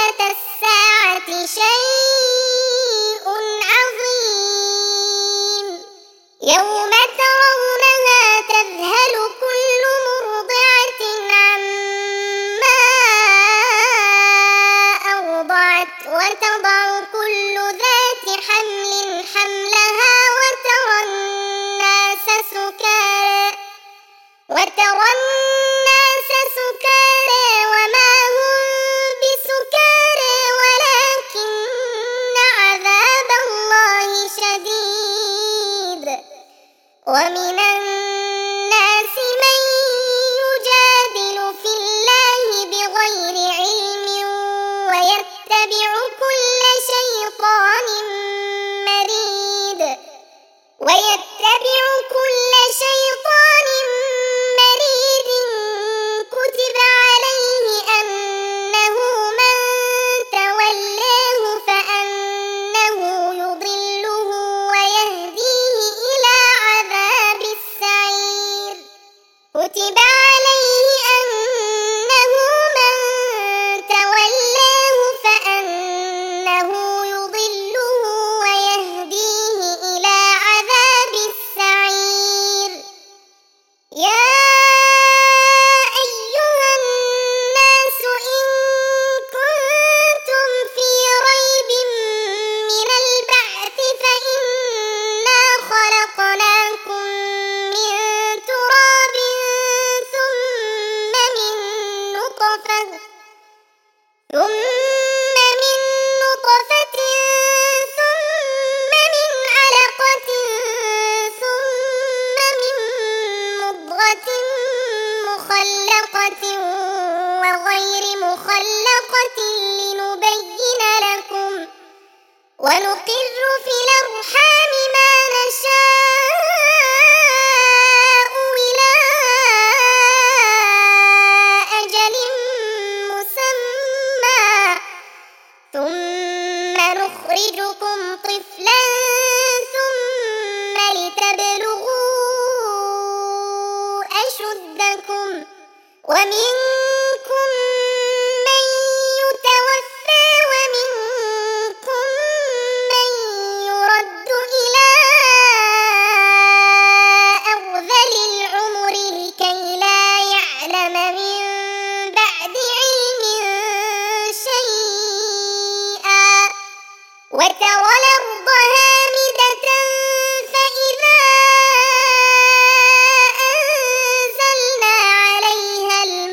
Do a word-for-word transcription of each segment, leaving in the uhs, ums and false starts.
أشراط الساعة شيء عظيم يوم ترونها تذهل كل مرضعة عما أرضعت وتضع كل ذات حمل حملها وترى الناس سكارى وترى الناس سكارى وما هم بسكارى ولكن عذاب الله شديد ومن الناس من يجادل في الله بغير علم ويتبع كل شيطان مريد ويتبع كل شيطان مريد كتب عليه أنه من تولاه فأنه يضله ويهديه إلى عذاب السعير كتب عليه أنه من تولاه فأنه يضله ويهديه إلى عذاب السعير يا أيها الناس إن كنتم في ريب من البعث فإنا خلقناكم من تراب ثم من نطفة ثم من نطفة ثم من علقة ثم من مضغة مخلقة وغير مخلقة لنبين لكم ونقر في الأرحام ما نشاء إلى أجل مسمى ثم نخرجكم طفلا ثم لتبلغوا أشدكم ومنكم من يتوفى ومنكم من يرد إلى أرذل العمر لكي لا يعلم من بعد علم شيئا وترى الأرض هامدة فإذا أنزلنا عليها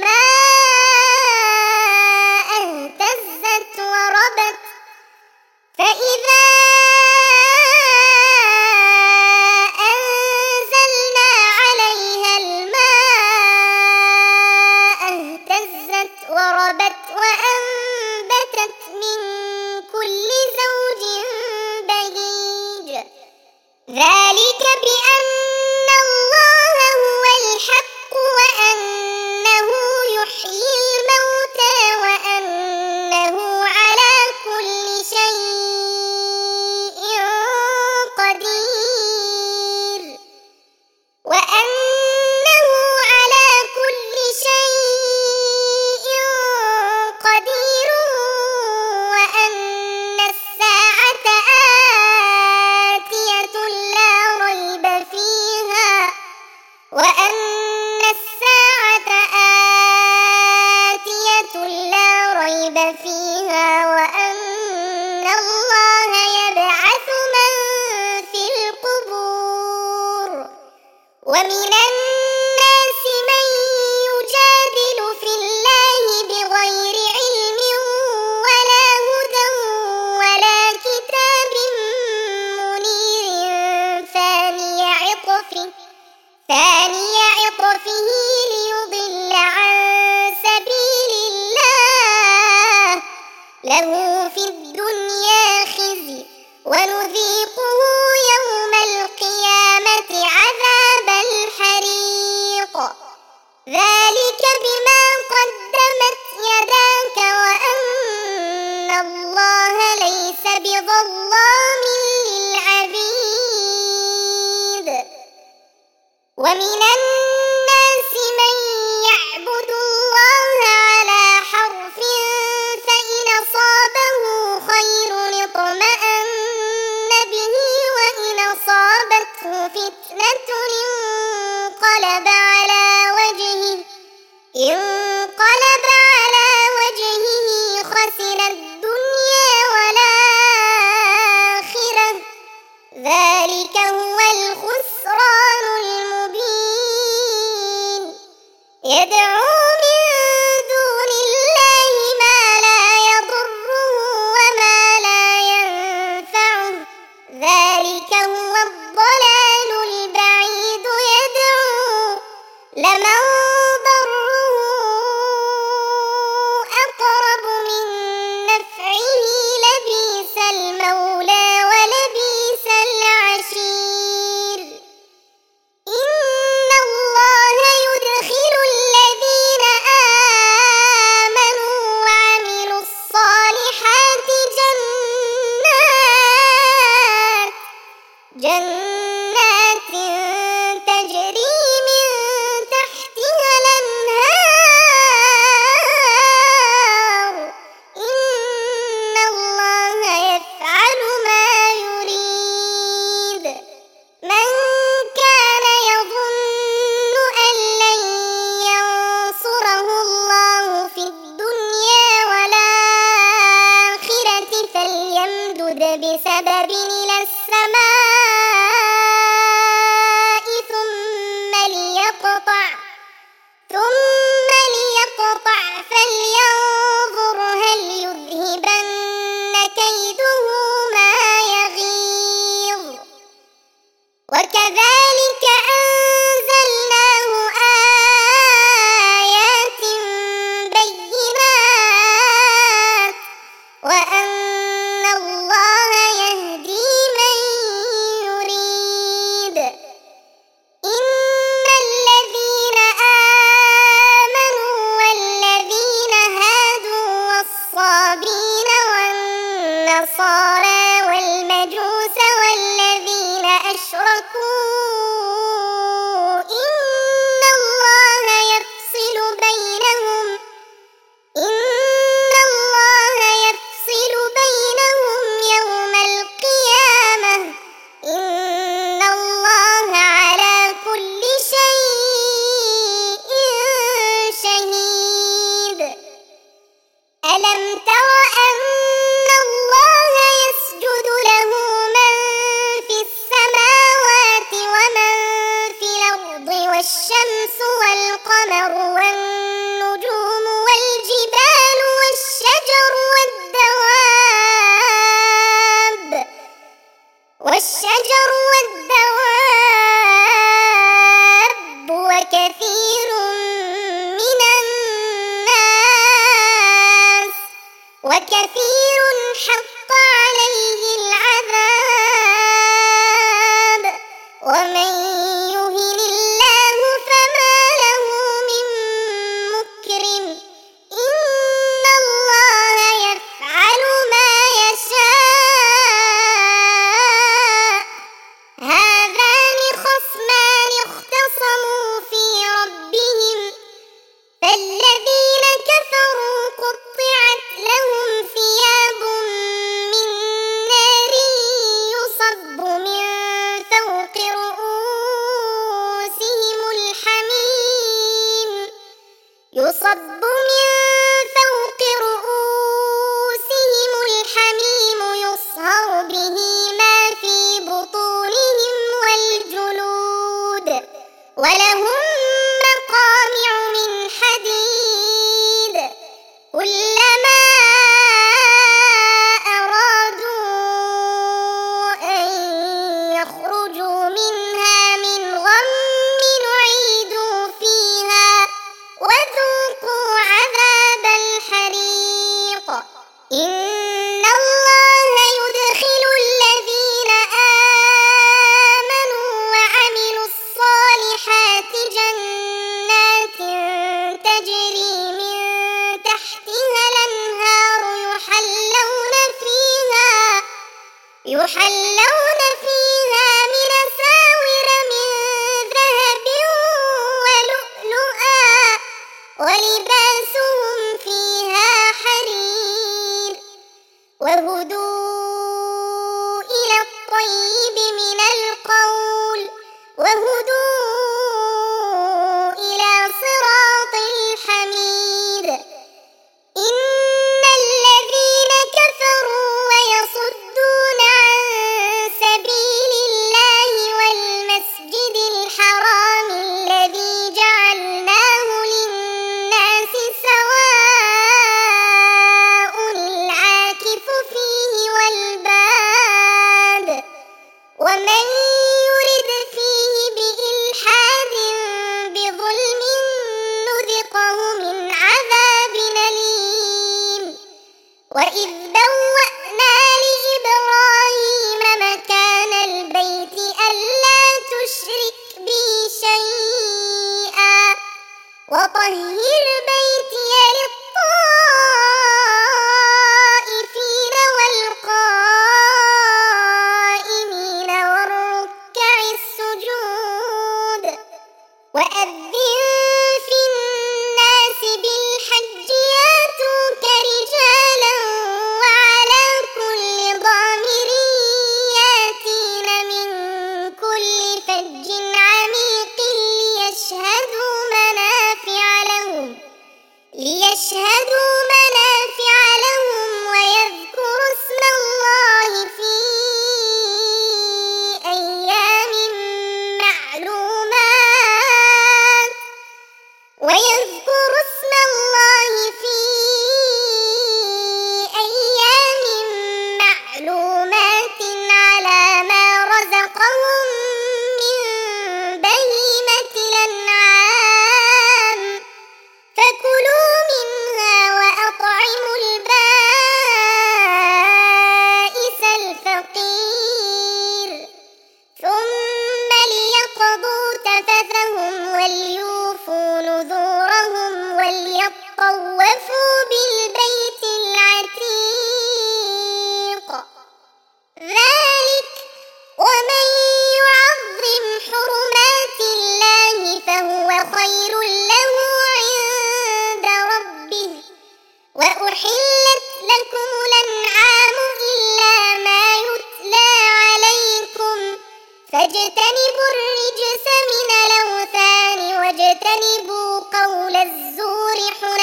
الماء اهتزت وربت فإذا أنزلنا عليها الماء اهتزت وربت وأنبتت من كل زوج بهيج ذلك بأن الله هو الحق وأنه يحيي الموتى وأنه على كل شيء قدير وأنه على كل شيء قدير وأن الساعة آتية لا ريب فيها وأن الساعة آتية لا ريب فيها وأن الله يبعث من في القبور ومن الناس من يجادل في الله بغير علم ولا هدى ولا كتاب منير ثاني عطفه ثاني عطفه ليضل عن سبيل الله له في الدنيا خزي ونذيقه يوم القيامة عذاب الحريق ذلك بما قدمت يداك وأن الله ليس بظلام للعبيد ومن الناس من يعبد الله على حرف فإن صار بسبب إلى السماء ثم ليقطع ثم ليقطع فلينظر هل يذهبن كيده ما يغيظ وكذلك أنزلناه آيات بينات وأن الله يهدي من يريد إن الذين آمنوا والذين هادوا والصابين والنصارى والمجوس والذين أشركوا إن الله يفصل بينهم إن الله يفصل بينهم يوم القيامة إن الله على كل شيء شهيد ألم تر أن الله يسجد له من في السماوات ومن في الأرض والشمس والقمر والنجوم والجبال والشجر والدواب والشجر والدواب وكثير من الناس وكثير حق عليه العذاب ومن يهن الله فما له من مكرم إن الله يفعل ما يشاء هذان خصمان اختصموا في ربهم فالذين كفروا قطعت لهم ثياب من نار يصب من فوق رؤوسهم الحميم يصب من فوق رؤوسهم الحميم يصهر به ما في بطونهم والجلود ولهم مقامع من حديد كلما أرادوا أن يخرجوا منها من غم أعيدوا فيها وذوقوا عذاب الحريق إن الله يدخل الذين آمنوا وعملوا الصالحات جنات تجري من تحتها الأنهار يحلون فيها يحلون فيها من أساور من ذهب ولؤلؤا ولباسهم فيها حرير وهدوا إلى الطيب من القول وهدوا إلى صراط الحميد إن الذين كفروا ويصدون عن سبيل الله والمسجد الحرام الذي جعلناه للناس سواء العاكف فيه والباد ومن يرد فيه بإلحاد بظلم نذقه من عذاب أليم وإذ بوأنا لإبراهيم مكان البيت ألا تشرك بي شيئا وطهر بيتي للطائفين والقائمين والركع السجود وأذن في الناس بالحج ياتوك رجالا وعلى كل ضامر ياتين من كل فج عميق ليشهدوا منافع لهم لكم الأنعام إلا ما يتلى عليكم فاجتنبوا الرجس من الأوثان واجتنبوا قول الزور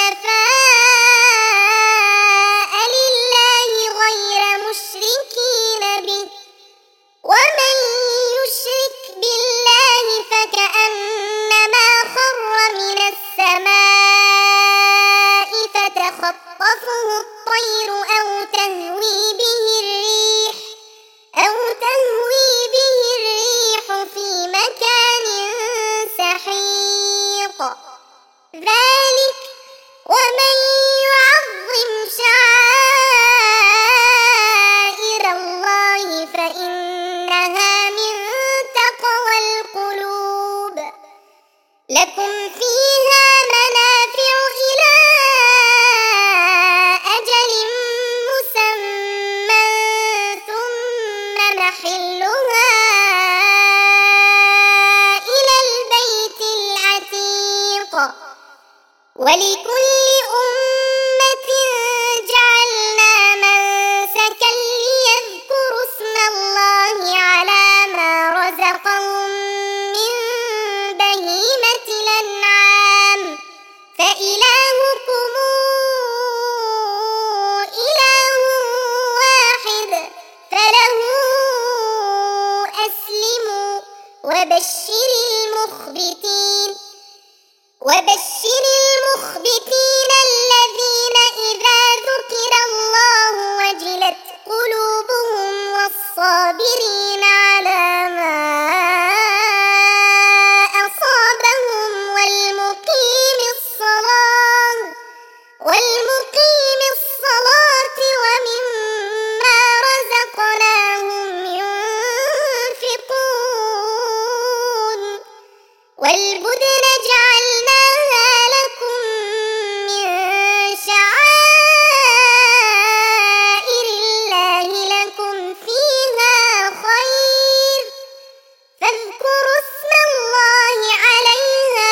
حنفاء لله غير مشركين به ومن يشرك بالله فكأنما خر من السماء فتخطفه الطير أو تهوي به الريح أو تهوي به الريح في مكان سحيق ذلك ومن يعظم شعائر الله فإنها من تقوى القلوب لكم فيها منافع إلى أجل مسمى ثم محلها إلى البيت العتيق ولكل أمة جعلنا منسكا ليذكروا اسم الله على ما رزقهم من بهيمة الأنعام فإلهكم إله واحد فله أسلموا وبشر المخبتين وبشر المخبتين الذين إذا ذكر الله وجلت قلوبهم والصابرين على ما أصابهم والمقيم الصلاة والمقيم الصلاة ومما رزقناهم ينفقون والبدن جعلناها لكم من شعائر الله لكم فيها خير فاذكروا اسم الله عليها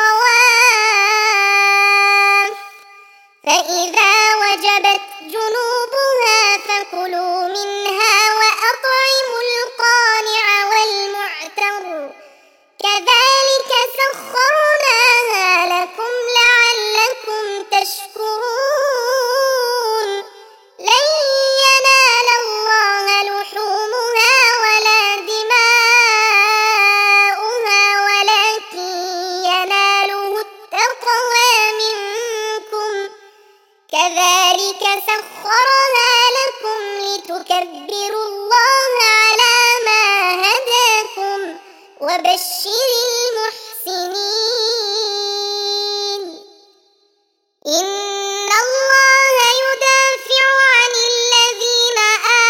صواف فإذا وجبت جنوبها فكلوا منها وأطعموا القانع والمعتر كذلك سخرناها لكم لعلكم تشكرون لن ينال الله لحومها ولا دماؤها ولكن يناله التقوى منكم كذلك سخرها لكم لتكبروا الله على ما هداكم وبشر المحسنين إن الله يدافع عن الذين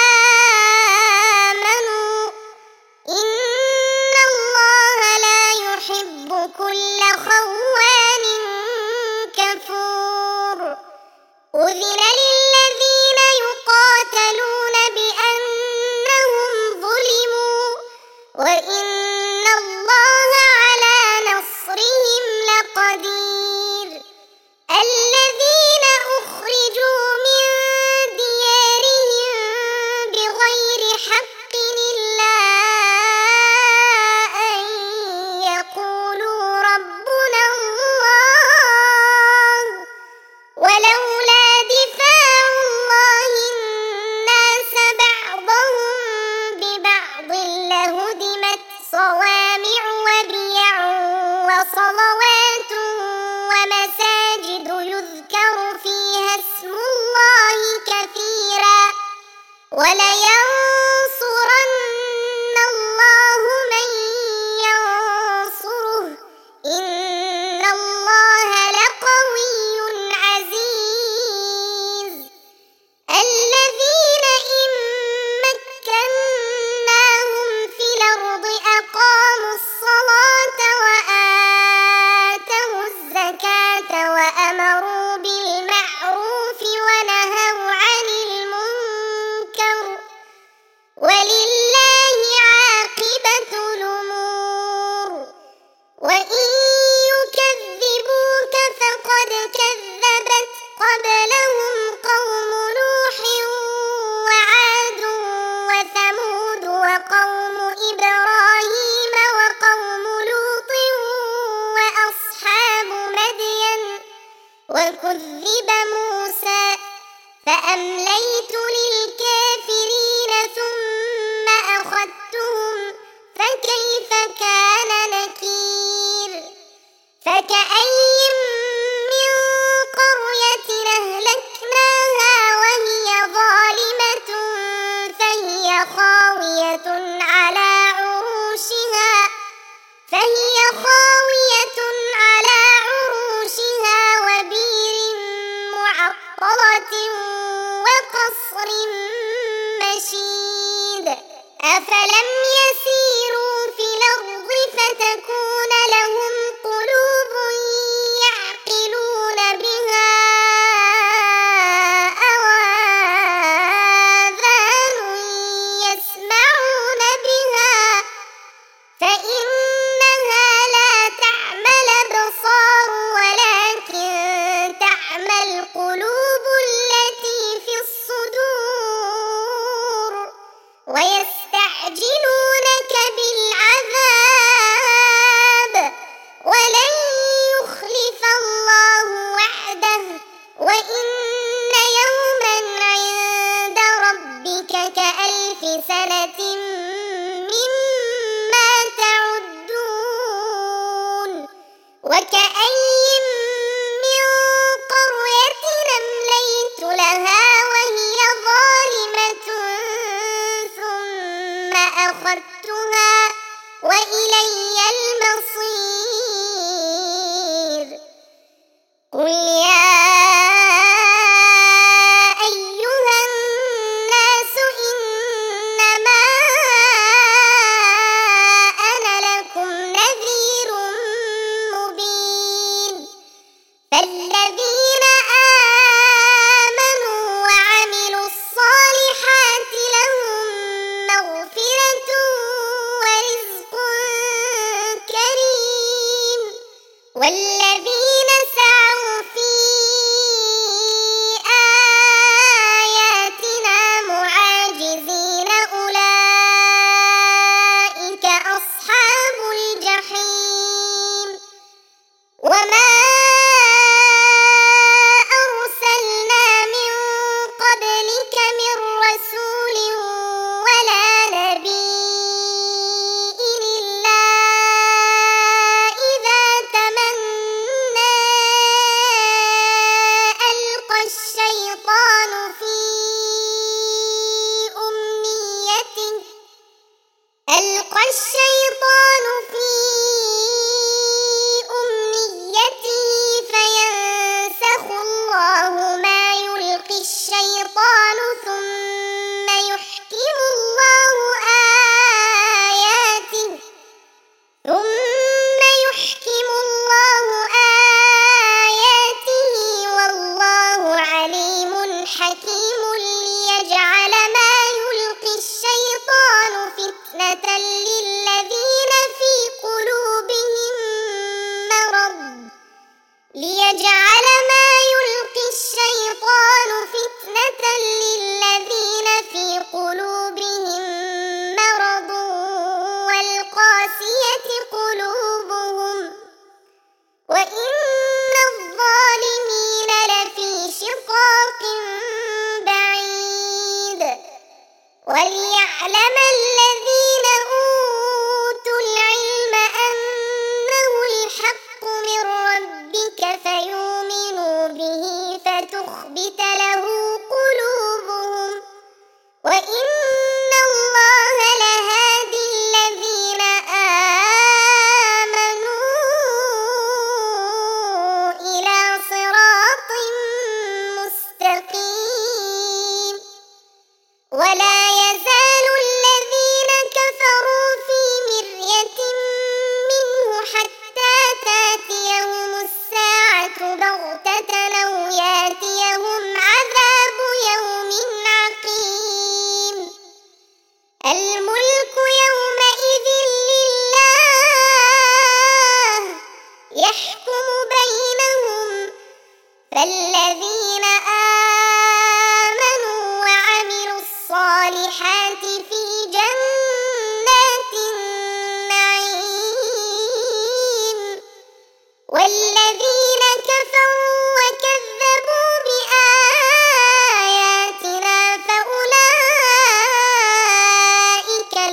آمنوا إن الله لا يحب كل خوان كفور أذن للذين يقاتلون بأنهم ظلموا وإن الله على نصرهم لقدير الذين أخرجوا من ديارهم بغير حق إلا أن يقولوا ربنا الله ولولا دفاع الله الناس بعضهم ببعض لهدمت صوامع وبيع وصلوات ومساجد يذكر فيها اسم الله كثيرا ولينصرن الله من ينصره إن الله لقوي عزيز الذين إن مكناهم في الأرض أقاموا الصلاة وآتوا الزكاة وأمروا بالمعروف ونهوا عن المنكر وقصر مشيد أفلم يسيروا في الأرض فتكون لهم قلوب يعقلون بها أو آذان يسمعون بها فإنها لا تعمى الأبصار ولكن تعمى القلوب التي في الصدور ويستعجلونك بالعذاب ولن يخلف الله وعده وإن يوما عند ربك كألف سنة مما تعدون وكأين من قرية أمليت لها وهي ظالمة ثم أخذتها وإلي المصير قل يا أيها الناس إنما أنا لكم نذير مبين فالذين آمنوا وعملوا الصالحات لهم مغفرة ورزق كريم والذين سعوا في آياتنا معاجزين أولئك أصحاب الجحيم وما أرسلنا من قبلك من رسول ولا نبي إلا إذا تمنى ألقى الشيطان في أمنيته ألقى الشيطان في أمنيته فينسخ الله ما يلقي الشيطان ثم يحكم الله آياته ثم يحكم الله آياته والله عليم حكيم ليجعل ما يلقي الشيطان فتنة للذين في قلوبهم مرض ليجعل ما يلقي الشيطان فتنة للذين في قلوبهم مرض والقاسية قلوبهم وإن الظالمين لفي شقاق بعيد وليعلم الذين أوتوا العلم أنه الحق من ربك فيؤمنوا به فتخبت له قلوبهم وإن الله لهادي الذين آمنوا إلى صراط مستقيم ولا يزال الذين كفروا في مرية منه حتى تأتيهم الساعة بغتة أو يأتيهم عذاب يوم عقيم الملك يومئذ لله يحكم بينهم فالذين آمنوا وعملوا الصالحات في جنات النعيم والذين كفروا وكذبوا بآياتنا فأولئك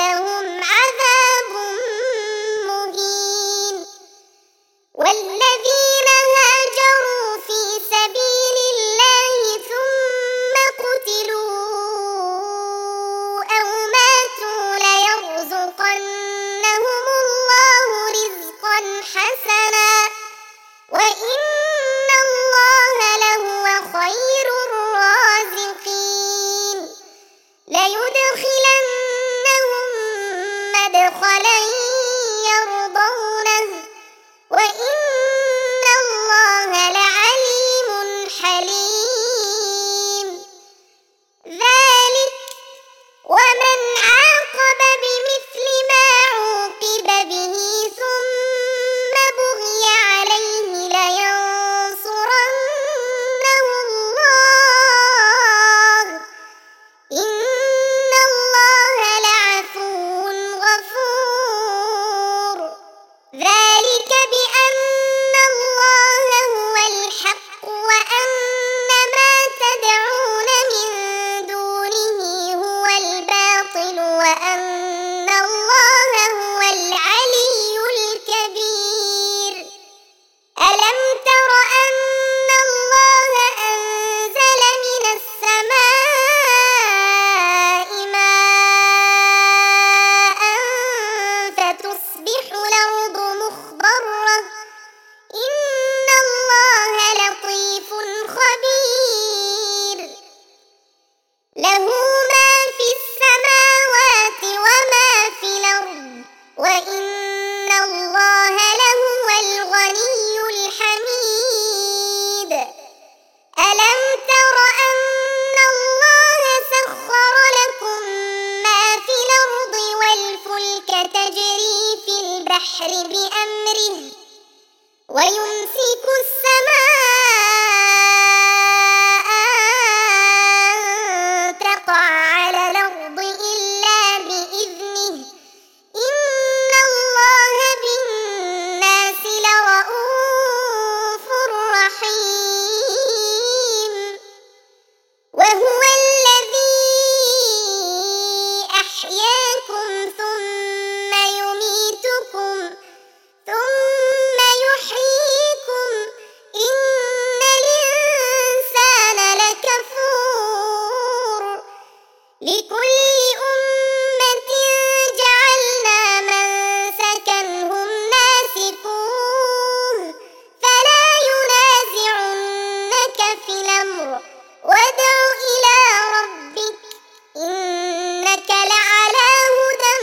البحر بأمره ويمسك السماء أن تقع على الأرض إلا بإذنه إن الله بالناس لرءوف رحيم وهو الذي أحياكم ثم يميتكم ثم يحييكم إن الإنسان لكفور لكل أمة جعلنا منسكا هم ناسكوه فلا ينازعنك في الأمر وادع إلى ربك إنك لعلى هدى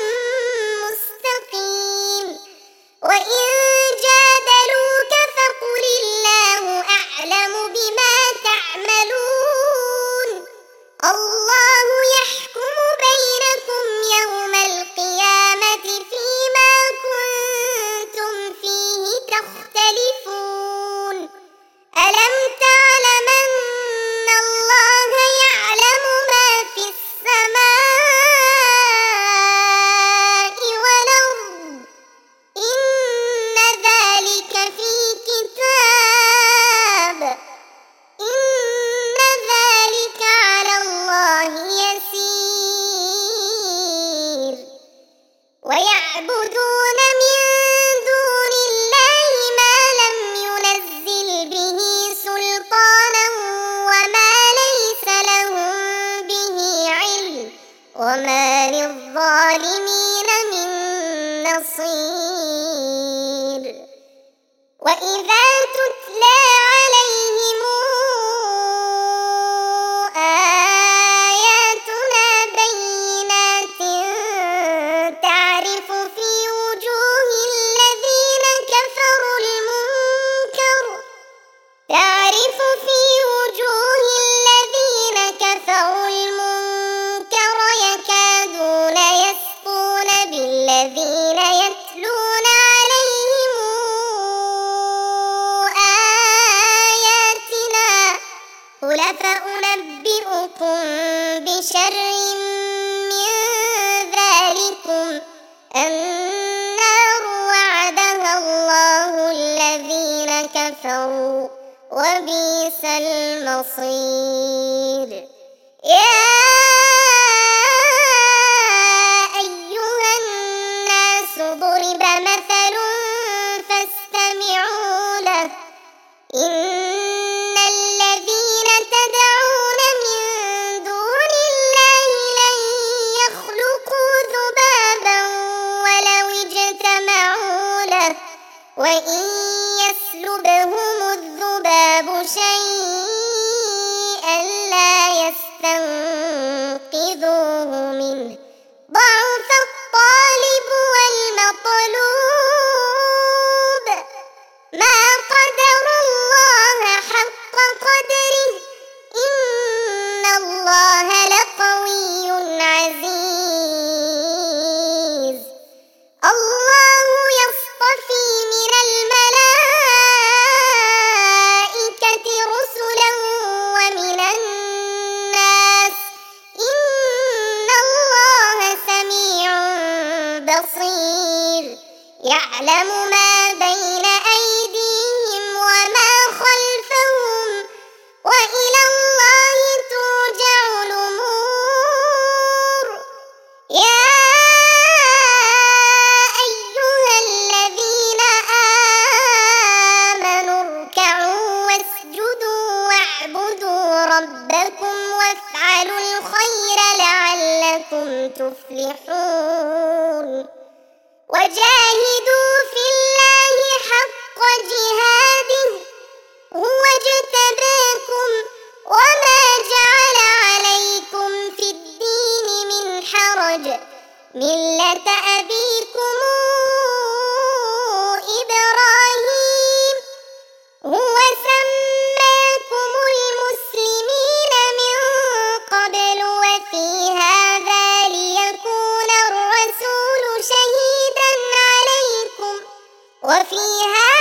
مستقيم وإن جادلوك فقل الله أعلم بما تعملون الله يحكم بينكم يوم القيامة فيما كنتم فيه تختلفون ألم تعلم أن الله يعلم ما في السماء والأرض إن ذلك في كتاب إن ذلك على الله يسير ويعبدون من دون الله ما لم ينزل به سلطانا وما ليس لهم به علم وما للظالمين من نصير وإذا تتلى عليهم آياتنا بينات تعرف في وجوه الذين كفروا المنكر تعرف في وجوه الذين كفروا المنكر يكادون يسقون بالذين يتلون عليهم آياتنا قل فأنبئكم بشر من ذلكم النار وعدها الله الذين كفروا وبئس المصير يا أيها الناس ضرب مثل فاستمعوا له إن الذين تدعون من دون الله لن يخلقوا ذبابا ولو اجتمعوا له وإن يسلبهم الذباب شيئا لا يستنقذوه منه ضعف الطالب والمطلوب ما قدر الله حق قدره إن الله لقوي عزيز الله يصطفي من الملائكة رسلا ومن الناس إن الله سميع بصير يعلم ما بين أيديهم وما خلفهم وإلى الله ترجع الأمور يا أيها الذين آمنوا اركعوا واسجدوا واعبدوا ربكم وافعلوا الخير لعلكم تفلحون وجاهدوا في الله حق جهاده هو اجتباكم وما جعل عليكم في الدين من حرج ملة أبيكم إبراهيم هو سماكم المسلمين من قبل وفي هذا ليكون الرسول شهيدا عليكم وفي